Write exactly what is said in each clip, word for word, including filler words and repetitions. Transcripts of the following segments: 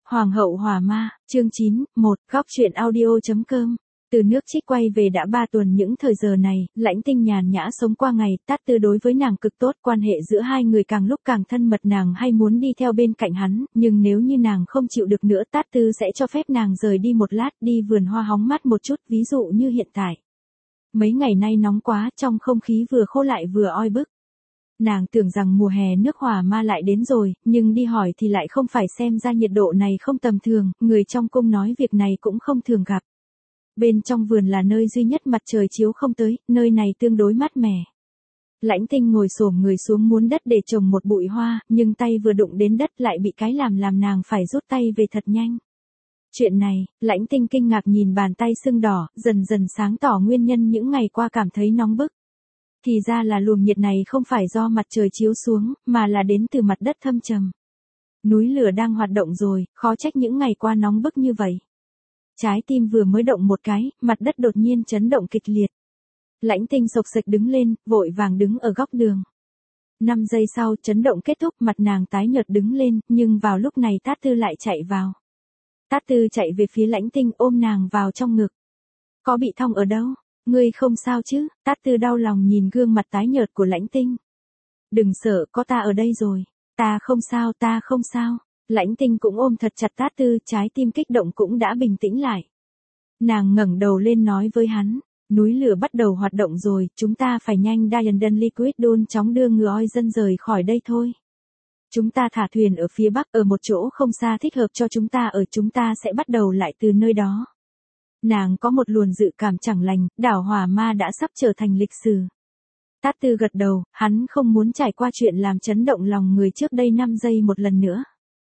Hoàng hậu Hỏa Ma, chương chín, một, góc truyện audio chấm com. Từ nước Trích quay về đã ba tuần, những thời giờ này, Lãnh Tinh nhàn nhã sống qua ngày, Tát Tư đối với nàng cực tốt, quan hệ giữa hai người càng lúc càng thân mật, nàng hay muốn đi theo bên cạnh hắn, nhưng nếu như nàng không chịu được nữa, Tát Tư sẽ cho phép nàng rời đi một lát, đi vườn hoa hóng mát một chút, ví dụ như hiện tại. Mấy ngày nay nóng quá, trong không khí vừa khô lại vừa oi bức. Nàng tưởng rằng mùa hè nước Hỏa Ma lại đến rồi, nhưng đi hỏi thì lại không phải, xem ra nhiệt độ này không tầm thường, người trong cung nói việc này cũng không thường gặp. Bên trong vườn là nơi duy nhất mặt trời chiếu không tới, nơi này tương đối mát mẻ. Lãnh Tinh ngồi xổm người xuống muốn đất để trồng một bụi hoa, nhưng tay vừa đụng đến đất lại bị cái làm làm nàng phải rút tay về thật nhanh. Chuyện này, Lãnh Tinh kinh ngạc nhìn bàn tay sưng đỏ, dần dần sáng tỏ nguyên nhân những ngày qua cảm thấy nóng bức. Thì ra là luồng nhiệt này không phải do mặt trời chiếu xuống, mà là đến từ mặt đất thâm trầm. Núi lửa đang hoạt động rồi, khó trách những ngày qua nóng bức như vậy. Trái tim vừa mới động một cái, mặt đất đột nhiên chấn động kịch liệt. Lãnh Tinh sộc sạch đứng lên, vội vàng đứng ở góc đường. Năm giây sau, chấn động kết thúc, mặt nàng tái nhợt đứng lên, nhưng vào lúc này Tát Tư lại chạy vào. Tát Tư chạy về phía Lãnh Tinh, ôm nàng vào trong ngực. Có bị thong ở đâu? Ngươi không sao chứ? Tát Tư đau lòng nhìn gương mặt tái nhợt của Lãnh Tinh. Đừng sợ, có ta ở đây rồi. Ta không sao, ta không sao. Lãnh Tinh cũng ôm thật chặt Tát Tư, trái tim kích động cũng đã bình tĩnh lại. Nàng ngẩng đầu lên nói với hắn, núi lửa bắt đầu hoạt động rồi, chúng ta phải nhanh Diamond Liquid Dawn chóng đưa người oi dân rời khỏi đây thôi. Chúng ta thả thuyền ở phía bắc, ở một chỗ không xa thích hợp cho chúng ta ở, chúng ta sẽ bắt đầu lại từ nơi đó. Nàng có một luồn dự cảm chẳng lành, đảo Hỏa Ma đã sắp trở thành lịch sử. Tát Tư gật đầu, hắn không muốn trải qua chuyện làm chấn động lòng người trước đây năm giây một lần nữa.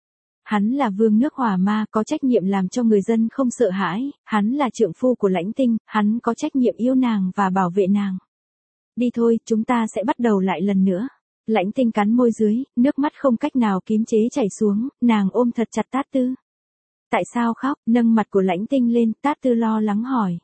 Hắn là vương nước Hỏa Ma, có trách nhiệm làm cho người dân không sợ hãi, hắn là trượng phu của Lãnh Tinh, hắn có trách nhiệm yêu nàng và bảo vệ nàng. Đi thôi, chúng ta sẽ bắt đầu lại lần nữa. Lãnh Tinh cắn môi dưới, nước mắt không cách nào kiềm chế chảy xuống, nàng ôm thật chặt Tát Tư. Tại sao khóc? Nâng mặt của Lãnh Tinh lên, Tát Tư lo lắng hỏi.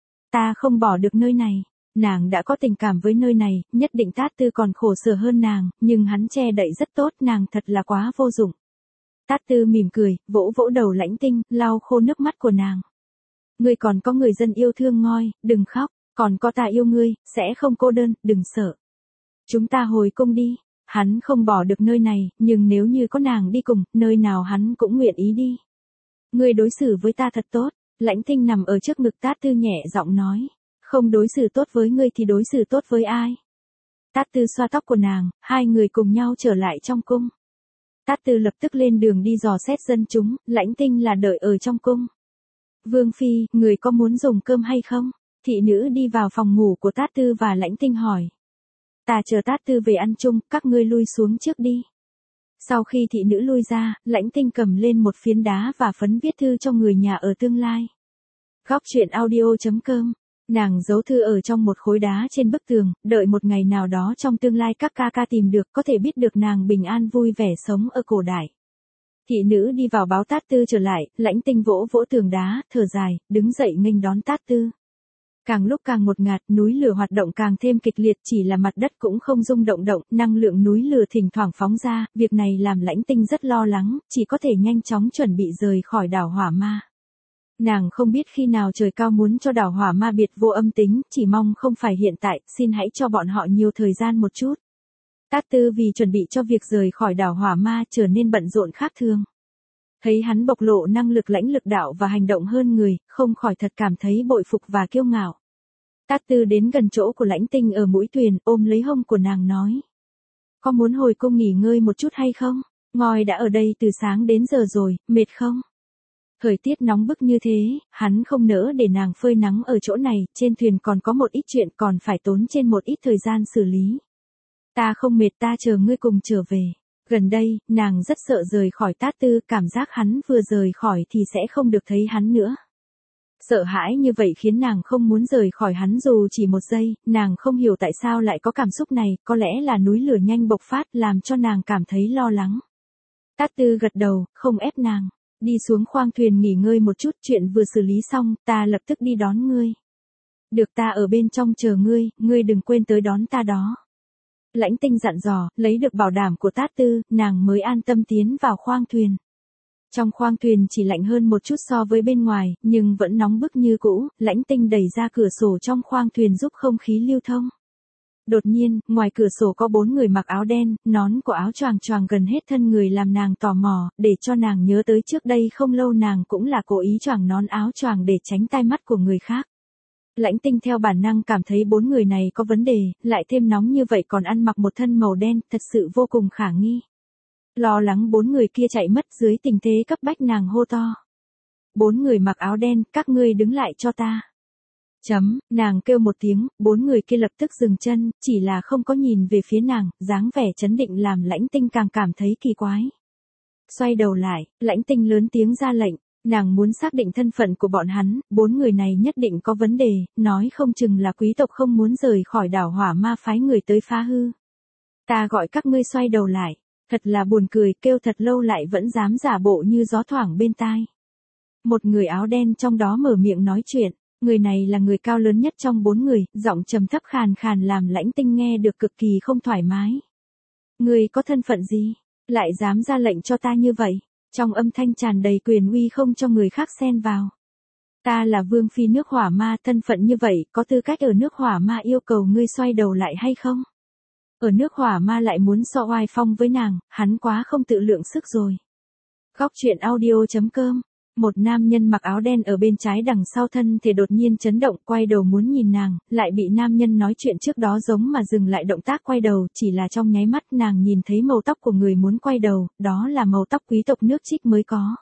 Ta không bỏ được nơi này. Nàng đã có tình cảm với nơi này, nhất định Tát Tư còn khổ sở hơn nàng, nhưng hắn che đậy rất tốt, nàng thật là quá vô dụng. Tát Tư mỉm cười, vỗ vỗ đầu Lãnh Tinh, lau khô nước mắt của nàng. Ngươi còn có người dân yêu thương ngoi, đừng khóc, còn có ta yêu ngươi, sẽ không cô đơn, đừng sợ. Chúng ta hồi cung đi. Hắn không bỏ được nơi này, nhưng nếu như có nàng đi cùng, nơi nào hắn cũng nguyện ý đi. Ngươi đối xử với ta thật tốt. Lãnh Tinh nằm ở trước ngực Tát Tư nhẹ giọng nói. Không đối xử tốt với ngươi thì đối xử tốt với ai? Tát Tư xoa tóc của nàng, hai người cùng nhau trở lại trong cung. Tát Tư lập tức lên đường đi dò xét dân chúng, Lãnh Tinh là đợi ở trong cung. Vương Phi, người có muốn dùng cơm hay không? Thị nữ đi vào phòng ngủ của Tát Tư và Lãnh Tinh hỏi. Ta chờ Tát Tư về ăn chung, các ngươi lui xuống trước đi. Sau khi thị nữ lui ra, Lãnh Tinh cầm lên một phiến đá và phấn viết thư cho người nhà ở tương lai. Góc truyện audio chấm com. Nàng giấu thư ở trong một khối đá trên bức tường, đợi một ngày nào đó trong tương lai các ca ca tìm được, có thể biết được nàng bình an vui vẻ sống ở cổ đại. Thị nữ đi vào báo Tát Tư trở lại, Lãnh Tinh vỗ vỗ tường đá, thở dài, đứng dậy nghênh đón Tát Tư. Càng lúc càng ngột ngạt, núi lửa hoạt động càng thêm kịch liệt, chỉ là mặt đất cũng không rung động động, năng lượng núi lửa thỉnh thoảng phóng ra, việc này làm Lãnh Tinh rất lo lắng, chỉ có thể nhanh chóng chuẩn bị rời khỏi đảo Hỏa Ma. Nàng không biết khi nào trời cao muốn cho đảo Hỏa Ma biệt vô âm tính, chỉ mong không phải hiện tại, xin hãy cho bọn họ nhiều thời gian một chút. Tát Tư vì chuẩn bị cho việc rời khỏi đảo Hỏa Ma trở nên bận rộn khác thường. Thấy hắn bộc lộ năng lực lãnh lực đạo và hành động hơn người, không khỏi thật cảm thấy bội phục và kiêu ngạo. Tát Tư đến gần chỗ của Lãnh Tinh ở mũi thuyền, ôm lấy hông của nàng nói. Có muốn hồi cung nghỉ ngơi một chút hay không? Ngoi đã ở đây từ sáng đến giờ rồi, mệt không? Thời tiết nóng bức như thế, hắn không nỡ để nàng phơi nắng ở chỗ này, trên thuyền còn có một ít chuyện còn phải tốn trên một ít thời gian xử lý. Ta không mệt, ta chờ ngươi cùng trở về. Gần đây, nàng rất sợ rời khỏi Tát Tư, cảm giác hắn vừa rời khỏi thì sẽ không được thấy hắn nữa. Sợ hãi như vậy khiến nàng không muốn rời khỏi hắn dù chỉ một giây, nàng không hiểu tại sao lại có cảm xúc này, có lẽ là núi lửa nhanh bộc phát làm cho nàng cảm thấy lo lắng. Tát Tư gật đầu, không ép nàng. Đi xuống khoang thuyền nghỉ ngơi một chút, chuyện vừa xử lý xong, ta lập tức đi đón ngươi. Được, ta ở bên trong chờ ngươi, ngươi đừng quên tới đón ta đó. Lãnh Tinh dặn dò, lấy được bảo đảm của Tát Tư, nàng mới an tâm tiến vào khoang thuyền. Trong khoang thuyền chỉ lạnh hơn một chút so với bên ngoài, nhưng vẫn nóng bức như cũ, Lãnh Tinh đẩy ra cửa sổ trong khoang thuyền giúp không khí lưu thông. Đột nhiên, ngoài cửa sổ có bốn người mặc áo đen, nón của áo choàng choàng gần hết thân người làm nàng tò mò, để cho nàng nhớ tới trước đây không lâu nàng cũng là cố ý choàng nón áo choàng để tránh tai mắt của người khác. Lãnh Tinh theo bản năng cảm thấy bốn người này có vấn đề, lại thêm nóng như vậy còn ăn mặc một thân màu đen, thật sự vô cùng khả nghi. Lo lắng bốn người kia chạy mất dưới tình thế cấp bách nàng hô to. Bốn người mặc áo đen, các ngươi đứng lại cho ta. Chấm, nàng kêu một tiếng, bốn người kia lập tức dừng chân, chỉ là không có nhìn về phía nàng, dáng vẻ chấn định làm Lãnh Tinh càng cảm thấy kỳ quái. Xoay đầu lại, Lãnh Tinh lớn tiếng ra lệnh, nàng muốn xác định thân phận của bọn hắn, bốn người này nhất định có vấn đề, nói không chừng là quý tộc không muốn rời khỏi đảo Hỏa Ma phái người tới phá hư. Ta gọi các ngươi xoay đầu lại, thật là buồn cười, kêu thật lâu lại vẫn dám giả bộ như gió thoảng bên tai. Một người áo đen trong đó mở miệng nói chuyện. Người này là người cao lớn nhất trong bốn người, giọng trầm thấp khàn khàn làm Lãnh Tinh nghe được cực kỳ không thoải mái. Người có thân phận gì? Lại dám ra lệnh cho ta như vậy? Trong âm thanh tràn đầy quyền uy không cho người khác xen vào. Ta là vương phi nước Hỏa Ma, thân phận như vậy, có tư cách ở nước Hỏa Ma yêu cầu ngươi xoay đầu lại hay không? Ở nước Hỏa Ma lại muốn so oai phong với nàng, hắn quá không tự lượng sức rồi. Góc truyện audio chấm com. Một nam nhân mặc áo đen ở bên trái đằng sau thân thể đột nhiên chấn động, quay đầu muốn nhìn nàng, lại bị nam nhân nói chuyện trước đó giống mà dừng lại động tác quay đầu, chỉ là trong nháy mắt nàng nhìn thấy màu tóc của người muốn quay đầu, đó là màu tóc quý tộc nước Trích mới có.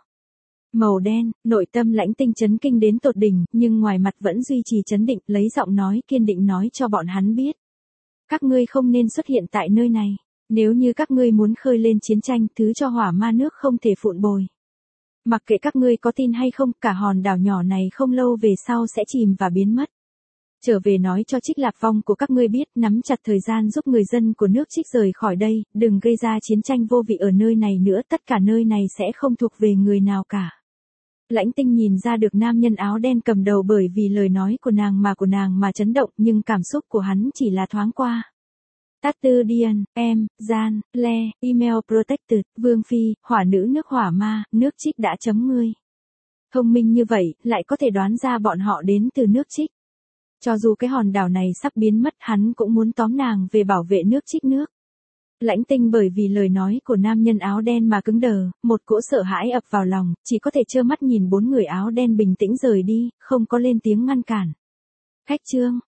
Màu đen, nội tâm Lãnh Tinh chấn kinh đến tột đỉnh, nhưng ngoài mặt vẫn duy trì chấn định, lấy giọng nói kiên định nói cho bọn hắn biết. Các ngươi không nên xuất hiện tại nơi này, nếu như các ngươi muốn khơi lên chiến tranh, thứ cho Hỏa Ma nước không thể phụn bồi. Mặc kệ các ngươi có tin hay không, cả hòn đảo nhỏ này không lâu về sau sẽ chìm và biến mất. Trở về nói cho Trích Lạp Vong của các ngươi biết, nắm chặt thời gian giúp người dân của nước Trích rời khỏi đây, đừng gây ra chiến tranh vô vị ở nơi này nữa, tất cả nơi này sẽ không thuộc về người nào cả. Lãnh Tinh nhìn ra được nam nhân áo đen cầm đầu bởi vì lời nói của nàng mà của nàng mà chấn động, nhưng cảm xúc của hắn chỉ là thoáng qua. Tát Tư Điền, em, Gian, Le, email protected, Vương Phi, hỏa nữ nước Hỏa Ma, nước Trích đã chấm ngươi. Thông minh như vậy, lại có thể đoán ra bọn họ đến từ nước Trích. Cho dù cái hòn đảo này sắp biến mất, hắn cũng muốn tóm nàng về bảo vệ nước Trích nước. Lãnh Tinh bởi vì lời nói của nam nhân áo đen mà cứng đờ, một cỗ sợ hãi ập vào lòng, chỉ có thể trơ mắt nhìn bốn người áo đen bình tĩnh rời đi, không có lên tiếng ngăn cản. Khách trương,